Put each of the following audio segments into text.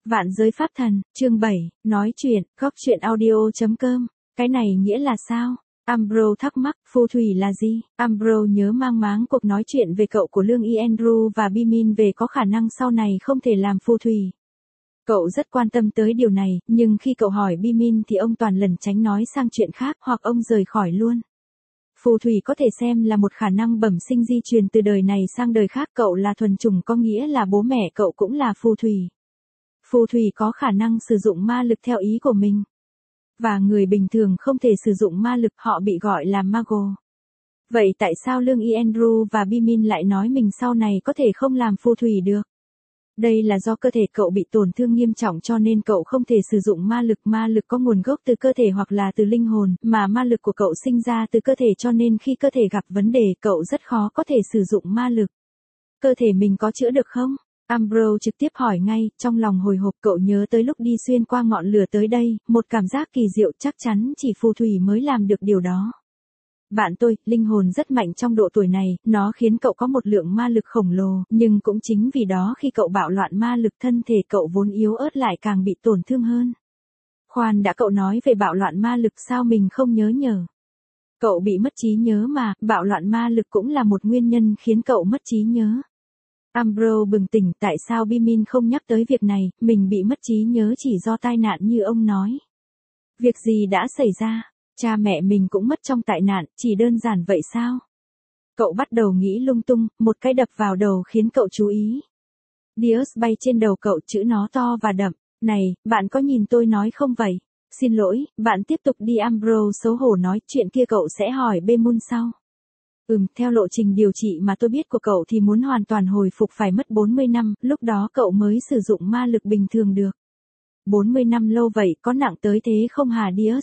Vạn giới pháp thần, chương 7, nói chuyện, góc chuyện audio.com. Cái này nghĩa là sao? Ambrose thắc mắc, phù thủy là gì? Ambrose nhớ mang máng cuộc nói chuyện về cậu của Lương Y Andrew và Bimin về có khả năng sau này không thể làm phù thủy. Cậu rất quan tâm tới điều này, nhưng khi cậu hỏi Bimin thì ông toàn lẩn tránh nói sang chuyện khác hoặc ông rời khỏi luôn. Phù thủy có thể xem là một khả năng bẩm sinh di truyền từ đời này sang đời khác. Cậu là thuần chủng có nghĩa là bố mẹ cậu cũng là phù thủy. Phù thủy có khả năng sử dụng ma lực theo ý của mình. Và người bình thường không thể sử dụng ma lực, họ bị gọi là mago. Vậy tại sao Lương Y Andrew và Bimin lại nói mình sau này có thể không làm phù thủy được? Đây là do cơ thể cậu bị tổn thương nghiêm trọng cho nên cậu không thể sử dụng ma lực. Ma lực có nguồn gốc từ cơ thể hoặc là từ linh hồn, mà ma lực của cậu sinh ra từ cơ thể cho nên khi cơ thể gặp vấn đề cậu rất khó có thể sử dụng ma lực. Cơ thể mình có chữa được không? Ambrose trực tiếp hỏi ngay, trong lòng hồi hộp. Cậu nhớ tới lúc đi xuyên qua ngọn lửa tới đây, một cảm giác kỳ diệu, chắc chắn chỉ phù thủy mới làm được điều đó. Bạn tôi, linh hồn rất mạnh trong độ tuổi này, nó khiến cậu có một lượng ma lực khổng lồ, nhưng cũng chính vì đó khi cậu bạo loạn ma lực thân thể cậu vốn yếu ớt lại càng bị tổn thương hơn. Khoan đã, cậu nói về bạo loạn ma lực sao mình không nhớ? Cậu bị mất trí nhớ mà, bạo loạn ma lực cũng là một nguyên nhân khiến cậu mất trí nhớ. Ambrose bừng tỉnh, tại sao Bimin không nhắc tới việc này, mình bị mất trí nhớ chỉ do tai nạn như ông nói. Việc gì đã xảy ra? Cha mẹ mình cũng mất trong tai nạn, chỉ đơn giản vậy sao? Cậu bắt đầu nghĩ lung tung, một cái đập vào đầu khiến cậu chú ý. Dios bay trên đầu cậu, chữ nó to và đậm. Này, bạn có nhìn tôi nói không vậy? Xin lỗi, bạn tiếp tục đi. Ambrose xấu hổ nói, chuyện kia cậu sẽ hỏi Bemun sau. Theo lộ trình điều trị mà tôi biết của cậu thì muốn hoàn toàn hồi phục phải mất 40 năm, lúc đó cậu mới sử dụng ma lực bình thường được. 40 năm lâu vậy, có nặng tới thế không hả Dios?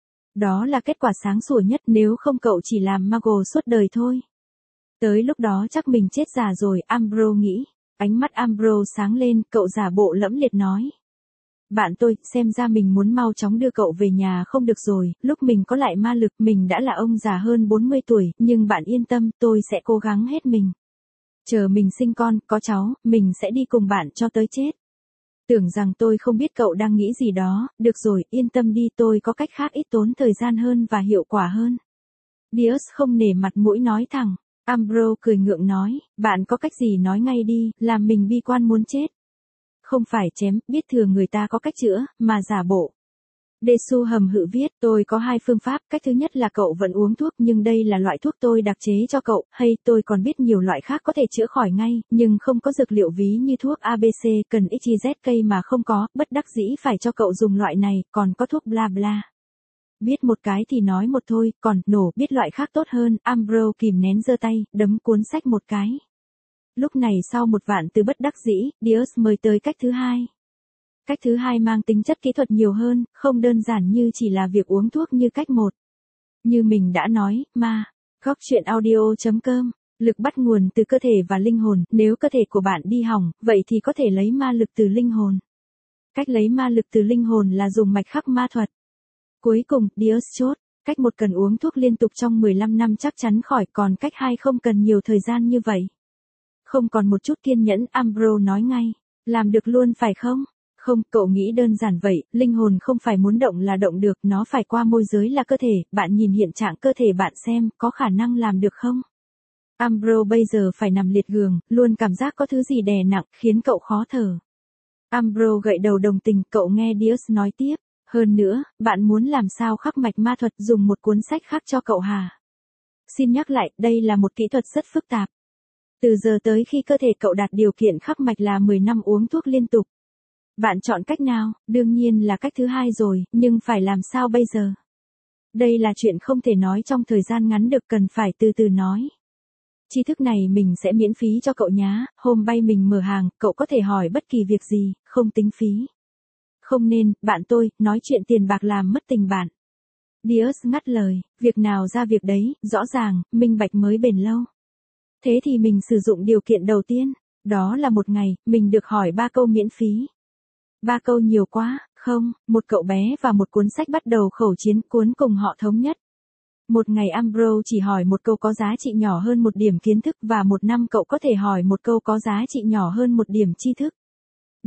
Đó là kết quả sáng sủa nhất, nếu không cậu chỉ làm mago suốt đời thôi. Tới lúc đó chắc mình chết già rồi, Ambrose nghĩ. Ánh mắt Ambrose sáng lên, cậu giả bộ lẫm liệt nói. Bạn tôi, xem ra mình muốn mau chóng đưa cậu về nhà không được rồi, lúc mình có lại ma lực mình đã là ông già hơn 40 tuổi, nhưng bạn yên tâm, tôi sẽ cố gắng hết mình. Chờ mình sinh con, có cháu, mình sẽ đi cùng bạn cho tới chết. Tưởng rằng tôi không biết cậu đang nghĩ gì đó, được rồi, yên tâm đi, tôi có cách khác ít tốn thời gian hơn và hiệu quả hơn. Dios không nể mặt mũi nói thẳng. Ambrose cười ngượng nói, bạn có cách gì nói ngay đi, làm mình bi quan muốn chết. Không phải chém, biết thường người ta có cách chữa, mà giả bộ. Desu hầm hự viết, tôi có hai phương pháp, cách thứ nhất là cậu vẫn uống thuốc nhưng đây là loại thuốc tôi đặc chế cho cậu, hay tôi còn biết nhiều loại khác có thể chữa khỏi ngay, nhưng không có dược liệu ví như thuốc ABC, cần XYZ mà không có, bất đắc dĩ phải cho cậu dùng loại này, còn có thuốc bla bla. Biết một cái thì nói một thôi, còn nổ, biết loại khác tốt hơn. Ambrose kìm nén giơ tay, đấm cuốn sách một cái. Lúc này sau một vạn từ bất đắc dĩ, Dios mời tới cách thứ hai. Cách thứ hai mang tính chất kỹ thuật nhiều hơn, không đơn giản như chỉ là việc uống thuốc như cách một. Như mình đã nói, góc chuyện audio.com, lực bắt nguồn từ cơ thể và linh hồn, nếu cơ thể của bạn đi hỏng, vậy thì có thể lấy ma lực từ linh hồn. Cách lấy ma lực từ linh hồn là dùng mạch khắc ma thuật. Cuối cùng, Dios chốt, cách một cần uống thuốc liên tục trong 15 năm chắc chắn khỏi, còn cách hai không cần nhiều thời gian như vậy. Không còn một chút kiên nhẫn, Ambrose nói ngay, làm được luôn phải không? Không, cậu nghĩ đơn giản vậy, linh hồn không phải muốn động là động được, nó phải qua môi giới là cơ thể, bạn nhìn hiện trạng cơ thể bạn xem, có khả năng làm được không? Ambrose bây giờ phải nằm liệt giường, luôn cảm giác có thứ gì đè nặng, khiến cậu khó thở. Ambrose gật đầu đồng tình, cậu nghe Dios nói tiếp, hơn nữa, bạn muốn làm sao khắc mạch ma thuật dùng một cuốn sách khác cho cậu hả? Xin nhắc lại, đây là một kỹ thuật rất phức tạp. Từ giờ tới khi cơ thể cậu đạt điều kiện khắc mạch là 10 năm uống thuốc liên tục. Bạn chọn cách nào? Đương nhiên là cách thứ hai rồi, nhưng phải làm sao bây giờ? Đây là chuyện không thể nói trong thời gian ngắn được, cần phải từ từ nói. Tri thức này mình sẽ miễn phí cho cậu nhá, hôm bay mình mở hàng, cậu có thể hỏi bất kỳ việc gì, không tính phí. Không nên, bạn tôi, nói chuyện tiền bạc làm mất tình bạn. Dios ngắt lời, việc nào ra việc đấy, rõ ràng, minh bạch mới bền lâu. Thế thì mình sử dụng điều kiện đầu tiên, đó là một ngày, mình được hỏi 3 câu miễn phí. 3 câu nhiều quá, không, một cậu bé và một cuốn sách bắt đầu khẩu chiến, cuốn cùng họ thống nhất. Một ngày Ambrose chỉ hỏi một câu có giá trị nhỏ hơn một điểm kiến thức và một năm cậu có thể hỏi một câu có giá trị nhỏ hơn một điểm tri thức.